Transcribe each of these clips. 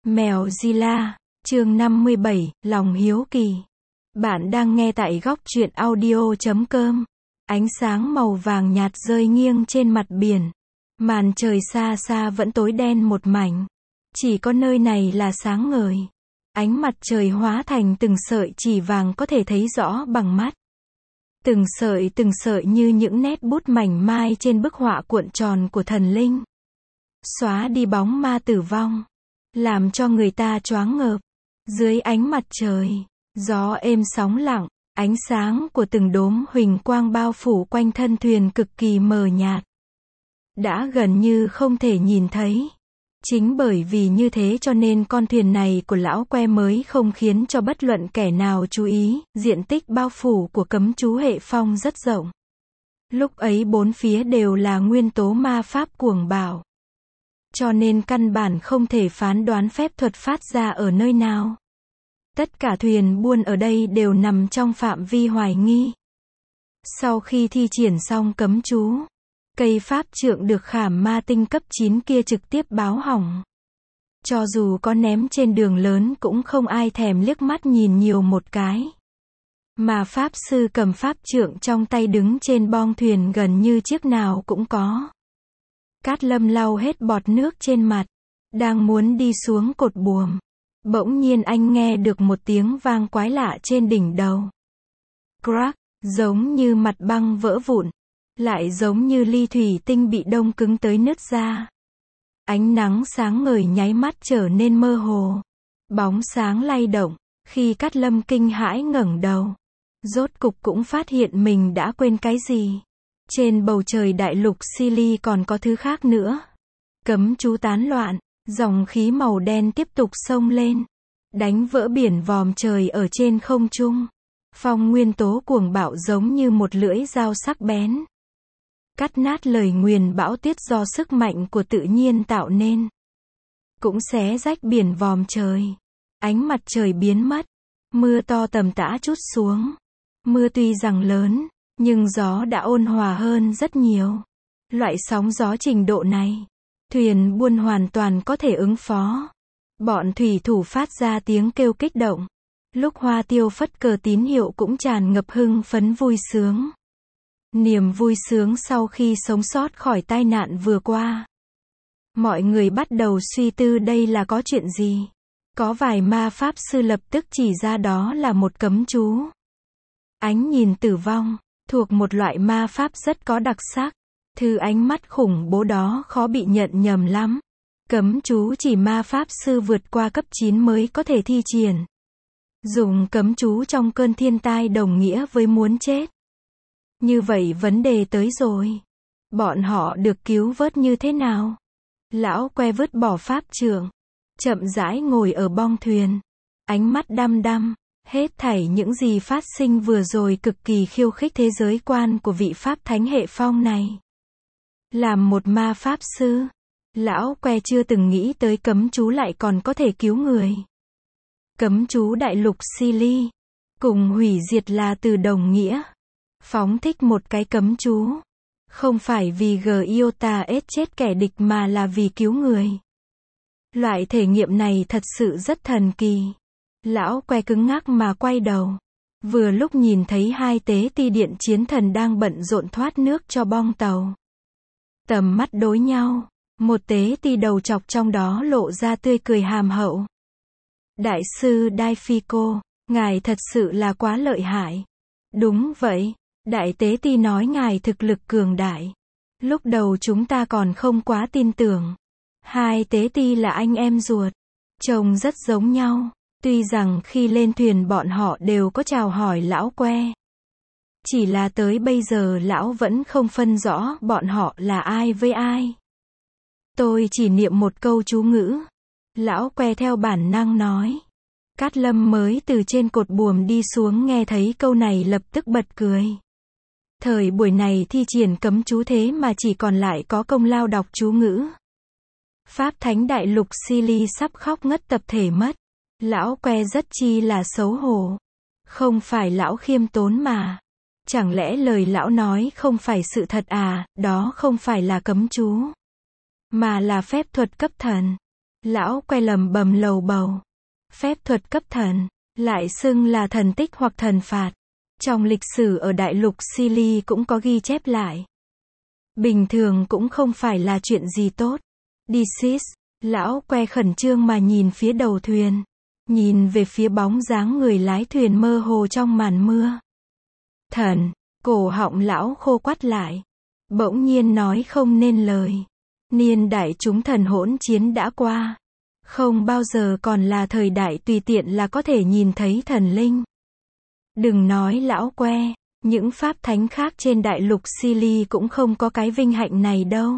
Mèo Zilla, chương 57, lòng hiếu kỳ. Bạn đang nghe tại góc truyện audio.com. Ánh sáng màu vàng nhạt rơi nghiêng trên mặt biển. Màn trời xa xa vẫn tối đen một mảnh. Chỉ có nơi này là sáng ngời. Ánh mặt trời hóa thành từng sợi chỉ vàng có thể thấy rõ bằng mắt. Từng sợi như những nét bút mảnh mai trên bức họa cuộn tròn của thần linh. Xóa đi bóng ma tử vong, làm cho người ta choáng ngợp. Dưới ánh mặt trời, gió êm sóng lặng, ánh sáng của từng đốm huỳnh quang bao phủ quanh thân thuyền cực kỳ mờ nhạt. Đã gần như không thể nhìn thấy. Chính bởi vì như thế cho nên con thuyền này của lão que mới không khiến cho bất luận kẻ nào chú ý, diện tích bao phủ của cấm chú hệ phong rất rộng. Lúc ấy bốn phía đều là nguyên tố ma pháp cuồng bạo. Cho nên căn bản không thể phán đoán phép thuật phát ra ở nơi nào. Tất cả thuyền buôn ở đây đều nằm trong phạm vi hoài nghi. Sau khi thi triển xong cấm chú, cây pháp trượng được khảm ma tinh cấp 9 kia trực tiếp báo hỏng. Cho dù có ném trên đường lớn cũng không ai thèm liếc mắt nhìn nhiều một cái. Mà pháp sư cầm pháp trượng trong tay đứng trên bong thuyền gần như chiếc nào cũng có. Cát Lâm lau hết bọt nước trên mặt, đang muốn đi xuống cột buồm. Bỗng nhiên anh nghe được một tiếng vang quái lạ trên đỉnh đầu. Crack, giống như mặt băng vỡ vụn, lại giống như ly thủy tinh bị đông cứng tới nứt ra. Ánh nắng sáng ngời nháy mắt trở nên mơ hồ. Bóng sáng lay động, khi Cát Lâm kinh hãi ngẩng đầu. Rốt cục cũng phát hiện mình đã quên cái gì. Trên bầu trời đại lục Silly còn có thứ khác nữa. Cấm chú tán loạn, dòng khí màu đen tiếp tục xông lên, đánh vỡ biển vòm trời ở trên không trung. Phong nguyên tố cuồng bạo giống như một lưỡi dao sắc bén, cắt nát lời nguyền bão tuyết do sức mạnh của tự nhiên tạo nên. Cũng xé rách biển vòm trời. Ánh mặt trời biến mất. Mưa to tầm tã trút xuống. Mưa tuy rằng lớn, nhưng gió đã ôn hòa hơn rất nhiều. Loại sóng gió trình độ này, thuyền buôn hoàn toàn có thể ứng phó. Bọn thủy thủ phát ra tiếng kêu kích động. Lúc hoa tiêu phất cờ tín hiệu cũng tràn ngập hưng phấn vui sướng. Niềm vui sướng sau khi sống sót khỏi tai nạn vừa qua. Mọi người bắt đầu suy tư đây là có chuyện gì. Có vài ma pháp sư lập tức chỉ ra đó là một cấm chú. Ánh nhìn tử vong, thuộc một loại ma pháp rất có đặc sắc. Thứ ánh mắt khủng bố đó khó bị nhận nhầm lắm. Cấm chú chỉ ma pháp sư vượt qua cấp 9 mới có thể thi triển. Dùng cấm chú trong cơn thiên tai đồng nghĩa với muốn chết. Như vậy vấn đề tới rồi. Bọn họ được cứu vớt như thế nào? Lão que vứt bỏ pháp trượng, chậm rãi ngồi ở bong thuyền. Ánh mắt đăm đăm. Hết thảy những gì phát sinh vừa rồi cực kỳ khiêu khích thế giới quan của vị pháp thánh hệ phong này. Làm một ma pháp sư, lão que chưa từng nghĩ tới cấm chú lại còn có thể cứu người. Cấm chú đại lục Silly, cùng hủy diệt là từ đồng nghĩa. Phóng thích một cái cấm chú, không phải vì Giota chết kẻ địch mà là vì cứu người. Loại thể nghiệm này thật sự rất thần kỳ. Lão que cứng ngắc mà quay đầu. Vừa lúc nhìn thấy hai tế ti điện chiến thần đang bận rộn thoát nước cho bong tàu. Tầm mắt đối nhau, một tế ti đầu chọc trong đó lộ ra tươi cười hàm hậu. Đại sư Daifico, ngài thật sự là quá lợi hại. Đúng vậy, đại tế ti nói ngài thực lực cường đại. Lúc đầu chúng ta còn không quá tin tưởng. Hai tế ti là anh em ruột, trông rất giống nhau. Tuy rằng khi lên thuyền bọn họ đều có chào hỏi lão que. Chỉ là tới bây giờ lão vẫn không phân rõ bọn họ là ai với ai. Tôi chỉ niệm một câu chú ngữ. Lão que theo bản năng nói. Cát Lâm mới từ trên cột buồm đi xuống nghe thấy câu này lập tức bật cười. Thời buổi này thi triển cấm chú thế mà chỉ còn lại có công lao đọc chú ngữ. Pháp thánh đại lục Silly sắp khóc ngất tập thể mất. Lão que rất chi là xấu hổ. Không phải lão khiêm tốn mà. Chẳng lẽ lời lão nói không phải sự thật à, đó không phải là cấm chú, mà là phép thuật cấp thần. Lão que lầm bầm lầu bầu. Phép thuật cấp thần, lại xưng là thần tích hoặc thần phạt. Trong lịch sử ở đại lục Sili cũng có ghi chép lại. Bình thường cũng không phải là chuyện gì tốt. Disis, lão que khẩn trương mà nhìn phía đầu thuyền. Nhìn về phía bóng dáng người lái thuyền mơ hồ trong màn mưa. Thần, cổ họng lão khô quắt lại. Bỗng nhiên nói không nên lời. Niên đại chúng thần hỗn chiến đã qua. Không bao giờ còn là thời đại tùy tiện là có thể nhìn thấy thần linh. Đừng nói lão que, những pháp thánh khác trên đại lục Sili cũng không có cái vinh hạnh này đâu.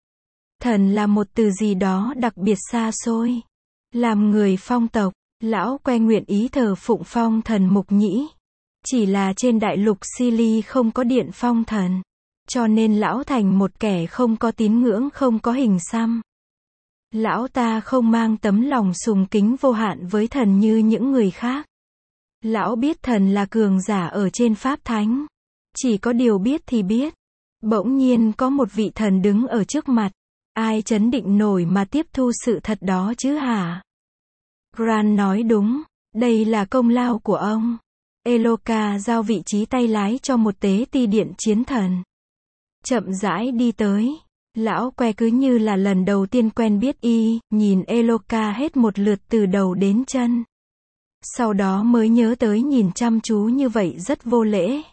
Thần là một từ gì đó đặc biệt xa xôi. Làm người phong tộc, lão que nguyện ý thờ phụng phong thần mục nhĩ. Chỉ là trên đại lục Sili không có điện phong thần. Cho nên lão thành một kẻ không có tín ngưỡng, không có hình xăm. Lão ta không mang tấm lòng sùng kính vô hạn với thần như những người khác. Lão biết thần là cường giả ở trên pháp thánh. Chỉ có điều biết thì biết. Bỗng nhiên có một vị thần đứng ở trước mặt. Ai chấn định nổi mà tiếp thu sự thật đó chứ hả? Grant nói đúng. Đây là công lao của ông. Eloka giao vị trí tay lái cho một tế ti điện chiến thần. Chậm rãi đi tới. Lão que cứ như là lần đầu tiên quen biết y, nhìn Eloka hết một lượt từ đầu đến chân. Sau đó mới nhớ tới nhìn chăm chú như vậy rất vô lễ.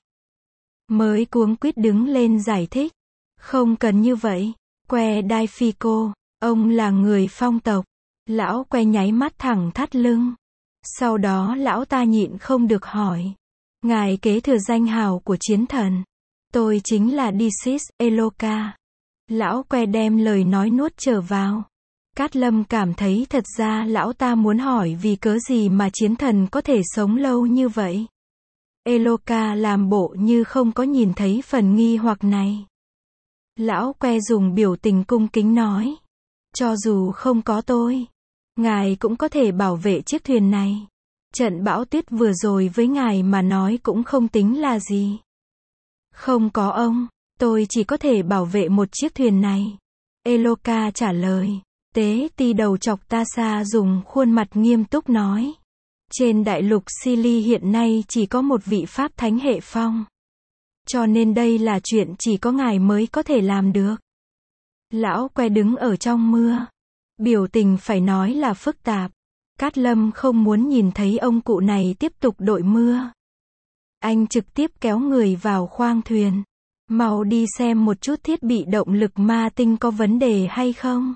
Mới cuống quýt đứng lên giải thích. Không cần như vậy. Que Đai Phi cô, ông là người phong tộc. Lão que nháy mắt thẳng thắt lưng. Sau đó lão ta nhịn không được hỏi. Ngài kế thừa danh hào của chiến thần. Tôi chính là Disis, Eloka. Lão que đem lời nói nuốt trở vào. Cát Lâm cảm thấy thật ra lão ta muốn hỏi vì cớ gì mà chiến thần có thể sống lâu như vậy. Eloka làm bộ như không có nhìn thấy phần nghi hoặc này. Lão que dùng biểu tình cung kính nói. Cho dù không có tôi, ngài cũng có thể bảo vệ chiếc thuyền này. Trận bão tuyết vừa rồi với ngài mà nói cũng không tính là gì. Không có ông, tôi chỉ có thể bảo vệ một chiếc thuyền này. Eloka trả lời. Tế ti đầu chọc Tasa dùng khuôn mặt nghiêm túc nói. Trên đại lục Sili hiện nay chỉ có một vị pháp thánh hệ phong. Cho nên đây là chuyện chỉ có ngài mới có thể làm được. Lão que đứng ở trong mưa. Biểu tình phải nói là phức tạp. Cát Lâm không muốn nhìn thấy ông cụ này tiếp tục đội mưa. Anh trực tiếp kéo người vào khoang thuyền. Mau đi xem một chút thiết bị động lực ma tinh có vấn đề hay không.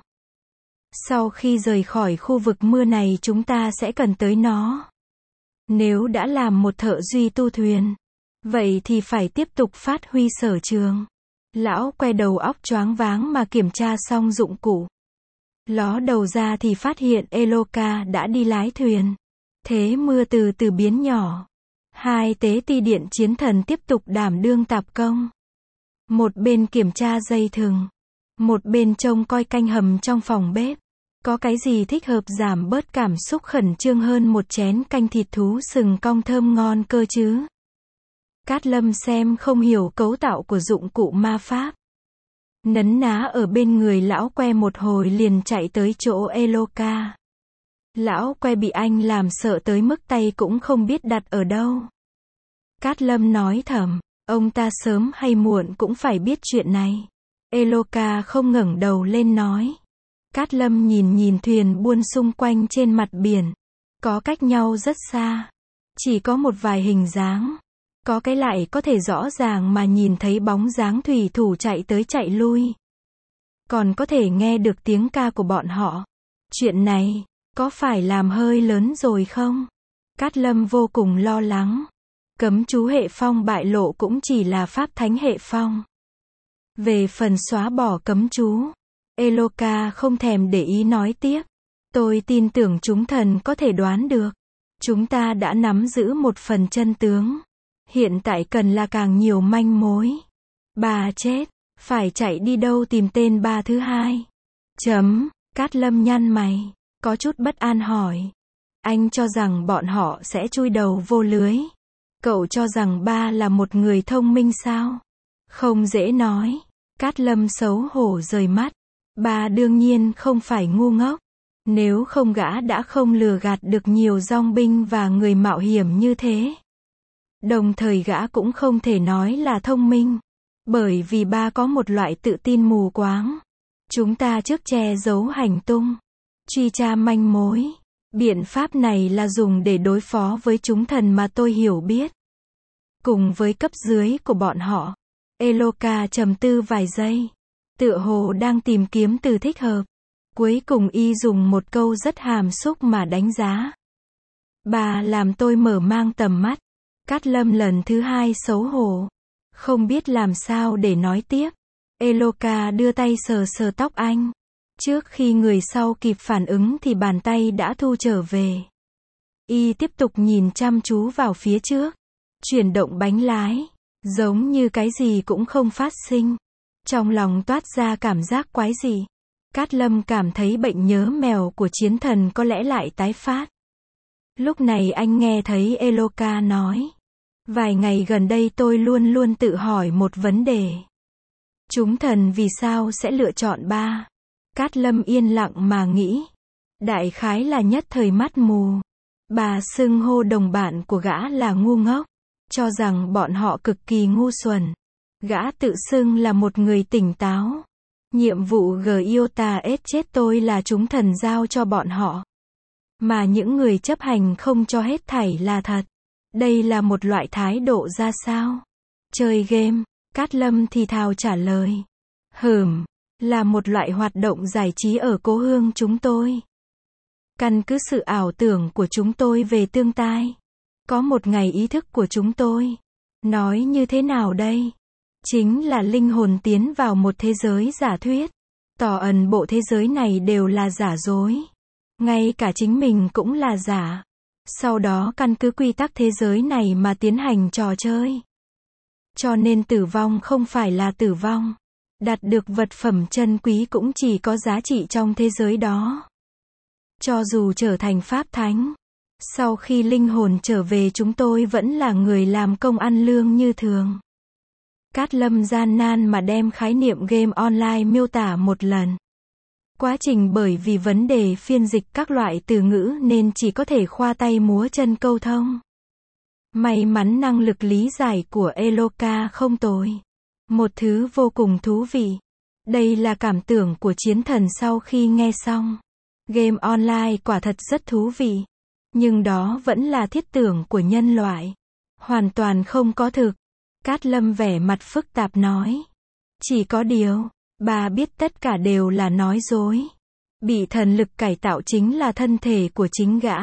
Sau khi rời khỏi khu vực mưa này chúng ta sẽ cần tới nó. Nếu đã làm một thợ duy tu thuyền, vậy thì phải tiếp tục phát huy sở trường. Lão que đầu óc choáng váng mà kiểm tra xong dụng cụ. Ló đầu ra thì phát hiện Eloka đã đi lái thuyền. Thế mưa từ từ biến nhỏ. Hai tế ti điện chiến thần tiếp tục đảm đương tạp công. Một bên kiểm tra dây thừng. Một bên trông coi canh hầm trong phòng bếp. Có cái gì thích hợp giảm bớt cảm xúc khẩn trương hơn một chén canh thịt thú sừng cong thơm ngon cơ chứ? Cát Lâm xem không hiểu cấu tạo của dụng cụ ma pháp. Nấn ná ở bên người lão que một hồi liền chạy tới chỗ Eloka. Lão que bị anh làm sợ tới mức tay cũng không biết đặt ở đâu. Cát Lâm nói thầm, ông ta sớm hay muộn cũng phải biết chuyện này. Eloka không ngẩng đầu lên nói. Cát Lâm nhìn thuyền buôn xung quanh trên mặt biển. Có cách nhau rất xa. Chỉ có một vài hình dáng. Có cái lại có thể rõ ràng mà nhìn thấy bóng dáng thủy thủ chạy tới chạy lui. Còn có thể nghe được tiếng ca của bọn họ. Chuyện này, có phải làm hơi lớn rồi không? Cát Lâm vô cùng lo lắng. Cấm chú hệ phong bại lộ cũng chỉ là pháp thánh hệ phong. Về phần xóa bỏ cấm chú, Eloka không thèm để ý nói tiếp. Tôi tin tưởng chúng thần có thể đoán được. Chúng ta đã nắm giữ một phần chân tướng. Hiện tại cần là càng nhiều manh mối. Bà chết, phải chạy đi đâu tìm tên bà thứ hai? Cát Lâm nhăn mày, có chút bất an hỏi. Anh cho rằng bọn họ sẽ chui đầu vô lưới. Cậu cho rằng ba là một người thông minh sao? Không dễ nói. Cát Lâm xấu hổ rời mắt. Ba đương nhiên không phải ngu ngốc. Nếu không gã đã không lừa gạt được nhiều dong binh và người mạo hiểm như thế. Đồng thời gã cũng không thể nói là thông minh. Bởi vì ba có một loại tự tin mù quáng. Chúng ta trước che giấu hành tung, truy tra manh mối. Biện pháp này là dùng để đối phó với chúng thần mà tôi hiểu biết. Cùng với cấp dưới của bọn họ. Eloka trầm tư vài giây. Tựa hồ đang tìm kiếm từ thích hợp. Cuối cùng y dùng một câu rất hàm xúc mà đánh giá. Bà làm tôi mở mang tầm mắt. Cát Lâm lần thứ hai xấu hổ. Không biết làm sao để nói tiếp. Eloka đưa tay sờ sờ tóc anh. Trước khi người sau kịp phản ứng thì bàn tay đã thu trở về. Y tiếp tục nhìn chăm chú vào phía trước. Chuyển động bánh lái. Giống như cái gì cũng không phát sinh. Trong lòng toát ra cảm giác quái dị. Cát Lâm cảm thấy bệnh nhớ mèo của chiến thần có lẽ lại tái phát. Lúc này anh nghe thấy Eloka nói. Vài ngày gần đây tôi luôn luôn tự hỏi một vấn đề. Chúng thần vì sao sẽ lựa chọn ba? Cát Lâm yên lặng mà nghĩ. Đại khái là nhất thời mắt mù. Bà xưng hô đồng bạn của gã là ngu ngốc. Cho rằng bọn họ cực kỳ ngu xuẩn. Gã tự xưng là một người tỉnh táo. Nhiệm vụ Giota chết tôi là chúng thần giao cho bọn họ. Mà những người chấp hành không cho hết thảy là thật. Đây là một loại thái độ ra sao? Chơi game, Cát Lâm thì thào trả lời. Là một loại hoạt động giải trí ở cố hương chúng tôi. Căn cứ sự ảo tưởng của chúng tôi về tương lai. Có một ngày ý thức của chúng tôi. Nói như thế nào đây? Chính là linh hồn tiến vào một thế giới giả thuyết. Tỏ ẩn bộ thế giới này đều là giả dối. Ngay cả chính mình cũng là giả. Sau đó căn cứ quy tắc thế giới này mà tiến hành trò chơi. Cho nên tử vong không phải là tử vong. Đạt được vật phẩm chân quý cũng chỉ có giá trị trong thế giới đó. Cho dù trở thành pháp thánh. Sau khi linh hồn trở về chúng tôi vẫn là người làm công ăn lương như thường. Cát Lâm gian nan mà đem khái niệm game online miêu tả một lần. Quá trình bởi vì vấn đề phiên dịch các loại từ ngữ nên chỉ có thể khoa tay múa chân câu thông. May mắn năng lực lý giải của Eloka không tồi. Một thứ vô cùng thú vị. Đây là cảm tưởng của chiến thần sau khi nghe xong. Game online quả thật rất thú vị. Nhưng đó vẫn là thiết tưởng của nhân loại. Hoàn toàn không có thực. Cát Lâm vẻ mặt phức tạp nói. Chỉ có điều, bà biết tất cả đều là nói dối. Bị thần lực cải tạo chính là thân thể của chính gã.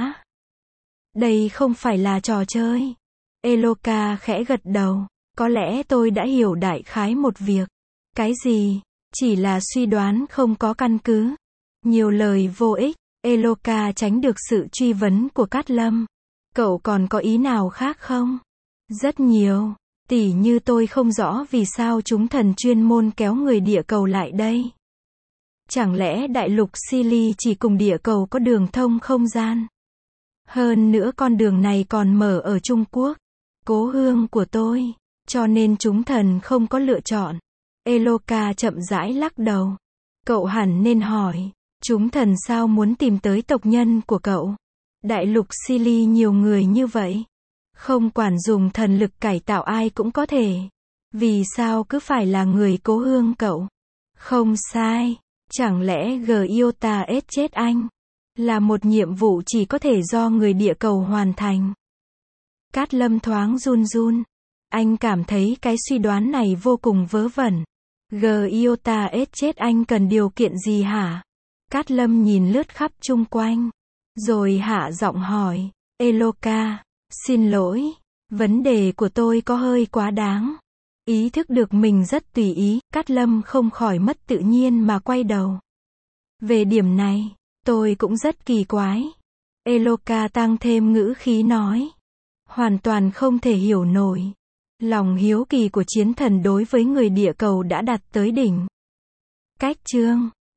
Đây không phải là trò chơi. Eloka khẽ gật đầu. Có lẽ tôi đã hiểu đại khái một việc. Cái gì? Chỉ là suy đoán không có căn cứ. Nhiều lời vô ích. Eloka tránh được sự truy vấn của Cát Lâm. Cậu còn có ý nào khác không? Rất nhiều. Tỉ như tôi không rõ vì sao chúng thần chuyên môn kéo người địa cầu lại đây. Chẳng lẽ đại lục Silly chỉ cùng địa cầu có đường thông không gian? Hơn nữa con đường này còn mở ở Trung Quốc. Cố hương của tôi. Cho nên chúng thần không có lựa chọn. Eloka chậm rãi lắc đầu. Cậu hẳn nên hỏi. Chúng thần sao muốn tìm tới tộc nhân của cậu? Đại lục Silly nhiều người như vậy. Không quản dùng thần lực cải tạo ai cũng có thể. Vì sao cứ phải là người cố hương cậu? Không sai. Chẳng lẽ Giota chết anh? Là một nhiệm vụ chỉ có thể do người địa cầu hoàn thành. Cát Lâm thoáng run run. Anh cảm thấy cái suy đoán này vô cùng vớ vẩn. Giota chết anh cần điều kiện gì hả? Cát Lâm nhìn lướt khắp chung quanh. Rồi hạ giọng hỏi. Eloka, xin lỗi. Vấn đề của tôi có hơi quá đáng. Ý thức được mình rất tùy ý. Cát Lâm không khỏi mất tự nhiên mà quay đầu. Về điểm này, tôi cũng rất kỳ quái. Eloka tăng thêm ngữ khí nói. Hoàn toàn không thể hiểu nổi. Lòng hiếu kỳ của chiến thần đối với người địa cầu đã đạt tới đỉnh. Cách chương